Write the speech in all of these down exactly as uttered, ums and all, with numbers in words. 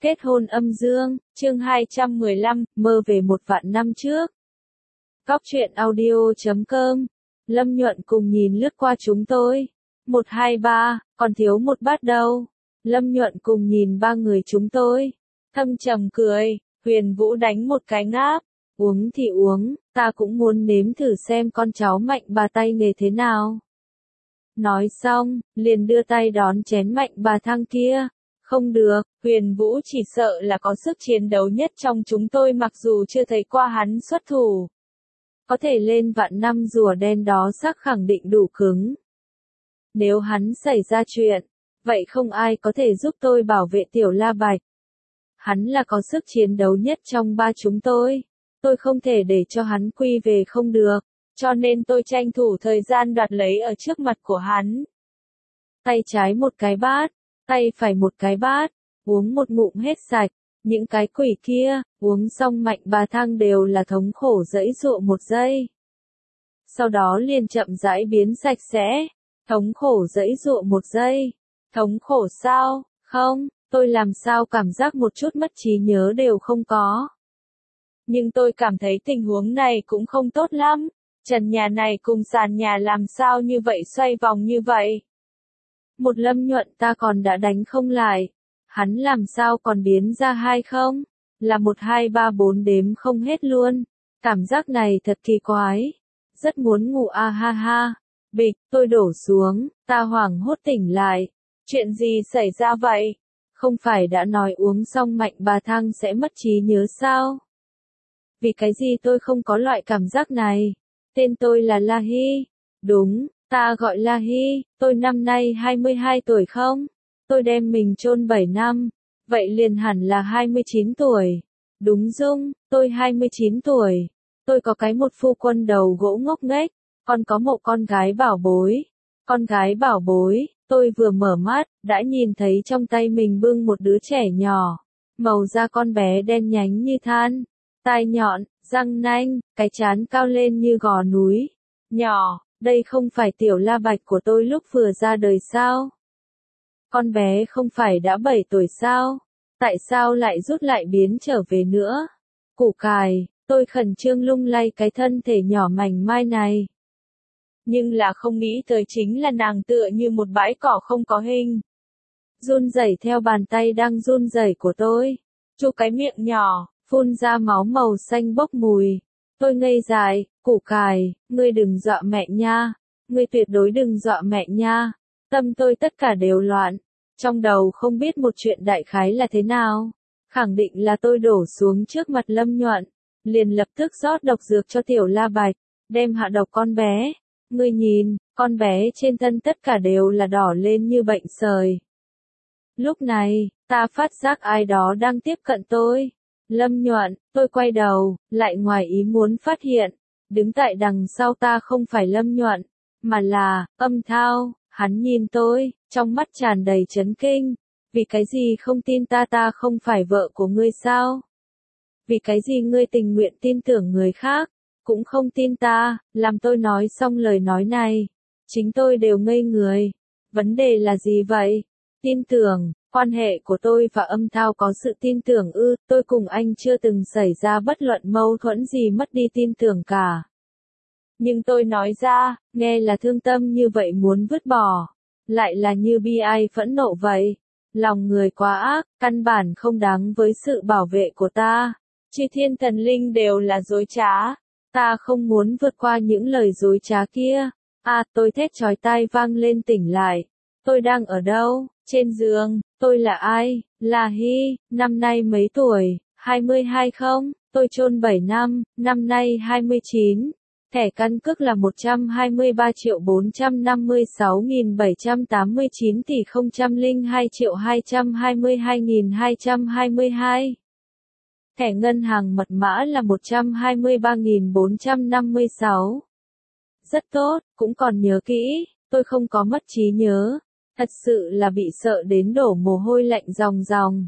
Kết hôn âm dương, chương hai trăm mười lăm, mơ về một vạn năm trước. Góc truyện audio chấm com. Lâm Nhuận cùng nhìn lướt qua chúng tôi. Một hai ba, còn thiếu một bát đâu. Lâm Nhuận cùng nhìn ba người chúng tôi. Thâm trầm cười, Huyền Vũ đánh một cái ngáp. Uống thì uống, ta cũng muốn nếm thử xem con cháu Mạnh bà tay nghề thế nào. Nói xong, liền đưa tay đón chén Mạnh bà thang kia. Không được, Huyền Vũ chỉ sợ là có sức chiến đấu nhất trong chúng tôi mặc dù chưa thấy qua hắn xuất thủ. Có thể lên vạn năm rùa đen đó xác khẳng định đủ cứng. Nếu hắn xảy ra chuyện, vậy không ai có thể giúp tôi bảo vệ Tiểu La Bạch. Hắn là có sức chiến đấu nhất trong ba chúng tôi. Tôi không thể để cho hắn quy về không được, cho nên tôi tranh thủ thời gian đoạt lấy ở trước mặt của hắn. Tay trái một cái bát, tay phải một cái bát, uống một ngụm hết sạch. Những cái quỷ kia, uống xong Mạnh bà thang đều là thống khổ giãy giụa một giây. Sau đó liền chậm rãi biến sạch sẽ. Thống khổ giãy giụa một giây. Thống khổ sao? Không, tôi làm sao cảm giác một chút mất trí nhớ đều không có. Nhưng tôi cảm thấy tình huống này cũng không tốt lắm. Trần nhà này cùng sàn nhà làm sao như vậy xoay vòng như vậy. Một Lâm Nhuận ta còn đã đánh không lại. Hắn làm sao còn biến ra hai không? Là một hai ba bốn đếm không hết luôn. Cảm giác này thật kỳ quái. Rất muốn ngủ a ha ha. Bịch, tôi đổ xuống, ta hoảng hốt tỉnh lại. Chuyện gì xảy ra vậy? Không phải đã nói uống xong Mạnh bà thang sẽ mất trí nhớ sao? Vì cái gì tôi không có loại cảm giác này? Tên tôi là La Hy. Đúng, ta gọi La Hy, tôi năm nay hai mươi hai tuổi không? Tôi đem mình chôn bảy năm, vậy liền hẳn là hai mươi chín tuổi. Đúng Dung, tôi hai mươi chín tuổi. Tôi có cái một phu quân đầu gỗ ngốc nghếch, còn có một con gái bảo bối. Con gái bảo bối, tôi vừa mở mắt, đã nhìn thấy trong tay mình bưng một đứa trẻ nhỏ. Màu da con bé đen nhánh như than, tai nhọn, răng nanh, cái trán cao lên như gò núi. Nhỏ, đây không phải Tiểu La Bạch của tôi lúc vừa ra đời sao? Con bé không phải đã bảy tuổi sao? Tại sao lại rút lại biến trở về nữa? Củ cải, tôi khẩn trương lung lay cái thân thể nhỏ mảnh mai này. Nhưng là không nghĩ tới chính là nàng tựa như một bãi cỏ không có hình. Run rẩy theo bàn tay đang run rẩy của tôi. Chu cái miệng nhỏ, phun ra máu màu xanh bốc mùi. Tôi ngây dại, củ cải, ngươi đừng dọa mẹ nha. Ngươi tuyệt đối đừng dọa mẹ nha. Tâm tôi tất cả đều loạn, trong đầu không biết một chuyện đại khái là thế nào. Khẳng định là tôi đổ xuống trước mặt Lâm Nhuận, liền lập tức rót độc dược cho Tiểu La Bạch, đem hạ độc con bé. Ngươi nhìn, con bé trên thân tất cả đều là đỏ lên như bệnh sởi. Lúc này, ta phát giác ai đó đang tiếp cận tôi. Lâm Nhuận, tôi quay đầu, lại ngoài ý muốn phát hiện, đứng tại đằng sau ta không phải Lâm Nhuận, mà là Âm Thao. Hắn nhìn tôi, trong mắt tràn đầy chấn kinh. Vì cái gì không tin ta ta không phải vợ của ngươi sao? Vì cái gì ngươi tình nguyện tin tưởng người khác, cũng không tin ta? Làm tôi nói xong lời nói này, chính tôi đều ngây người. Vấn đề là gì vậy? Tin tưởng, quan hệ của tôi và Âm Thao có sự tin tưởng ư? Tôi cùng anh chưa từng xảy ra bất luận mâu thuẫn gì mất đi tin tưởng cả. Nhưng tôi nói ra, nghe là thương tâm như vậy muốn vứt bỏ, lại là như bi ai phẫn nộ vậy. Lòng người quá ác, căn bản không đáng với sự bảo vệ của ta. Chư thiên thần linh đều là dối trá. Ta không muốn vượt qua những lời dối trá kia. À, tôi thét chói tai vang lên tỉnh lại. Tôi đang ở đâu? Trên giường. Tôi là ai? Là Hy. Năm nay mấy tuổi? hai mươi hai không? Tôi chôn bảy năm, năm nay hai mươi chín. Thẻ căn cước là một trăm hai mươi ba triệu bốn trăm năm mươi sáu nghìn bảy trăm tám mươi chín tỷ không không hai triệu hai trăm hai mươi hai nghìn hai trăm hai mươi hai. Thẻ ngân hàng mật mã là một trăm hai mươi ba nghìn bốn trăm năm mươi sáu. Rất tốt, cũng còn nhớ kỹ, tôi không có mất trí nhớ. Thật sự là bị sợ đến đổ mồ hôi lạnh ròng ròng.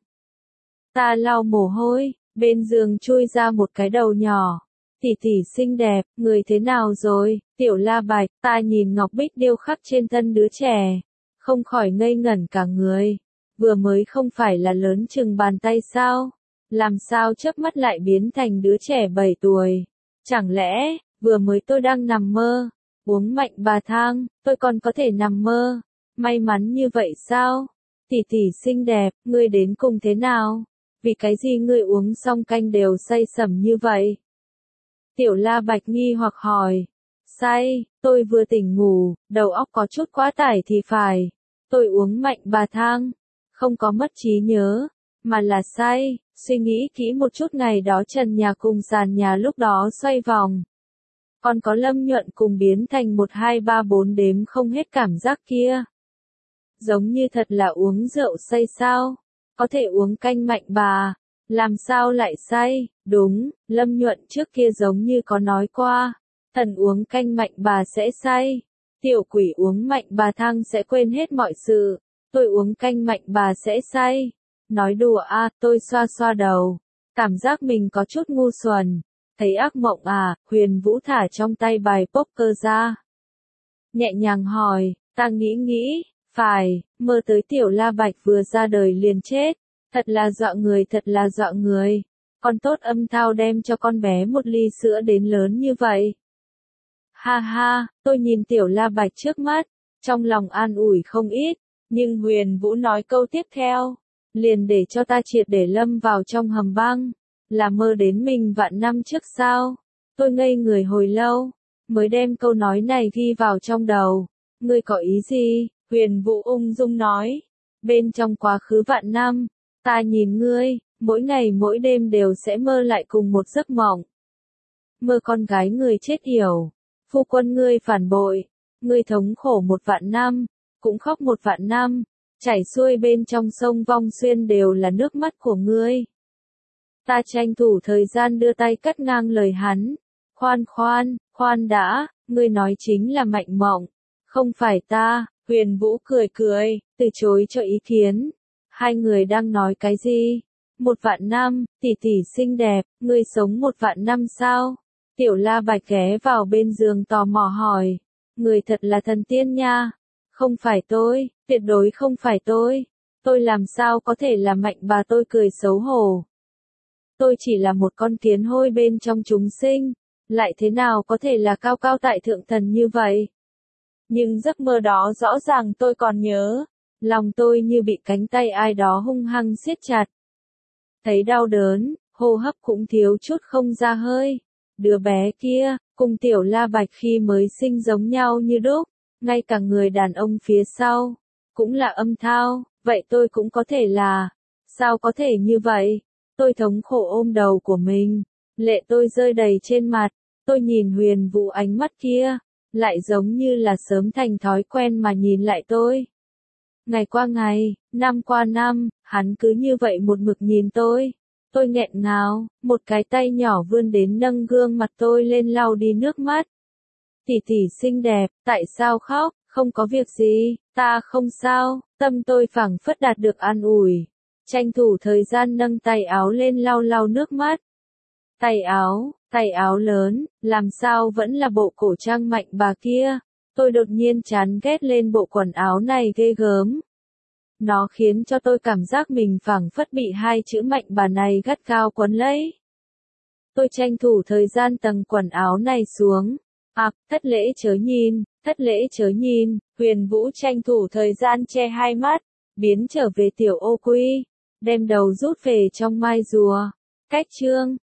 Ta lau mồ hôi, bên giường chui ra một cái đầu nhỏ. Tỷ tỷ xinh đẹp, người thế nào rồi? Tiểu La Bạch, ta nhìn ngọc bích điêu khắc trên thân đứa trẻ, không khỏi ngây ngẩn cả người. vừa mới không phải là lớn chừng bàn tay sao? Làm sao chớp mắt lại biến thành đứa trẻ bảy tuổi? Chẳng lẽ, vừa mới tôi đang nằm mơ, uống mạnh bà thang, tôi còn có thể nằm mơ? May mắn như vậy sao? Tỷ tỷ xinh đẹp, ngươi đến cùng thế nào? Vì cái gì ngươi uống xong canh đều say sẩm như vậy? Tiểu La Bạch nghi hoặc hỏi. Say, tôi vừa tỉnh ngủ, đầu óc có chút quá tải thì phải. Tôi uống mạnh bà thang, không có mất trí nhớ, mà là say. Suy nghĩ kỹ một chút, ngày đó trần nhà cùng sàn nhà lúc đó xoay vòng. Còn có Lâm Nhuận cùng biến thành một hai ba bốn đếm không hết cảm giác kia. Giống như thật là uống rượu say sao? Có thể uống canh mạnh bà, làm sao lại say? Đúng, Lâm Nhuận trước kia giống như có nói qua, thần uống canh mạnh bà sẽ say, tiểu quỷ uống mạnh bà thang sẽ quên hết mọi sự, tôi uống canh mạnh bà sẽ say. Nói đùa à, tôi xoa xoa đầu, cảm giác mình có chút ngu xuẩn. Thấy ác mộng à? Huyền Vũ thả trong tay bài poker ra, nhẹ nhàng hỏi, ta nghĩ nghĩ, phải, mơ tới Tiểu La Bạch vừa ra đời liền chết, thật là dọa người, thật là dọa người. Con tốt âm thao đem cho con bé một ly sữa đến lớn như vậy. Ha ha, tôi nhìn Tiểu La Bạch trước mắt, trong lòng an ủi không ít, nhưng Huyền Vũ nói câu tiếp theo, liền để cho ta triệt để lâm vào trong hầm băng. Là mơ đến mình vạn năm trước sao? Tôi ngây người hồi lâu, mới đem câu nói này ghi vào trong đầu. Ngươi có ý gì? Huyền Vũ ung dung nói. Bên trong quá khứ vạn năm, ta nhìn ngươi, mỗi ngày mỗi đêm đều sẽ mơ lại cùng một giấc mộng. Mơ con gái ngươi chết yểu, phu quân ngươi phản bội, ngươi thống khổ một vạn năm, cũng khóc một vạn năm, chảy xuôi bên trong sông Vong Xuyên đều là nước mắt của ngươi. Ta tranh thủ thời gian đưa tay cắt ngang lời hắn. Khoan khoan, khoan đã, ngươi nói chính là Mạnh Mộng, không phải ta. Huyền Vũ cười cười, từ chối cho ý kiến. Hai người đang nói cái gì? Một vạn năm, tỷ tỷ xinh đẹp, ngươi sống một vạn năm sao? Tiểu La Bạch ghé vào bên giường tò mò hỏi. Người thật là thần tiên nha. Không phải tôi, tuyệt đối không phải tôi. Tôi làm sao có thể là Mạnh bà? Tôi cười xấu hổ. Tôi chỉ là một con kiến hôi bên trong chúng sinh, lại thế nào có thể là cao cao tại thượng thần như vậy? Nhưng giấc mơ đó rõ ràng tôi còn nhớ, lòng tôi như bị cánh tay ai đó hung hăng siết chặt. Thấy đau đớn, hô hấp cũng thiếu chút không ra hơi. Đứa bé kia, cùng Tiểu La Bạch khi mới sinh giống nhau như đúc, ngay cả người đàn ông phía sau, cũng là âm thao, vậy tôi cũng có thể là, sao có thể như vậy? Tôi thống khổ ôm đầu của mình, lệ tôi rơi đầy trên mặt, tôi nhìn Huyền Vũ ánh mắt kia, lại giống như là sớm thành thói quen mà nhìn lại tôi. Ngày qua ngày, năm qua năm, hắn cứ như vậy một mực nhìn tôi. Tôi nghẹn ngào, một cái tay nhỏ vươn đến nâng gương mặt tôi lên lau đi nước mắt. Tỷ tỷ xinh đẹp, tại sao khóc? Không có việc gì, ta không sao. Tâm tôi phảng phất đạt được an ủi. Tranh thủ thời gian nâng tay áo lên lau lau nước mắt. Tay áo, tay áo lớn, làm sao vẫn là bộ cổ trang Mạnh bà kia. Tôi đột nhiên chán ghét lên bộ quần áo này ghê gớm. Nó khiến cho tôi cảm giác mình phảng phất bị hai chữ Mạnh bà này gắt gao quấn lấy. Tôi tranh thủ thời gian tầng quần áo này xuống. À, thất lễ chớ nhìn, thất lễ chớ nhìn. Huyền Vũ tranh thủ thời gian che hai mắt, biến trở về tiểu ô quy, đem đầu rút về trong mai rùa. Cách chương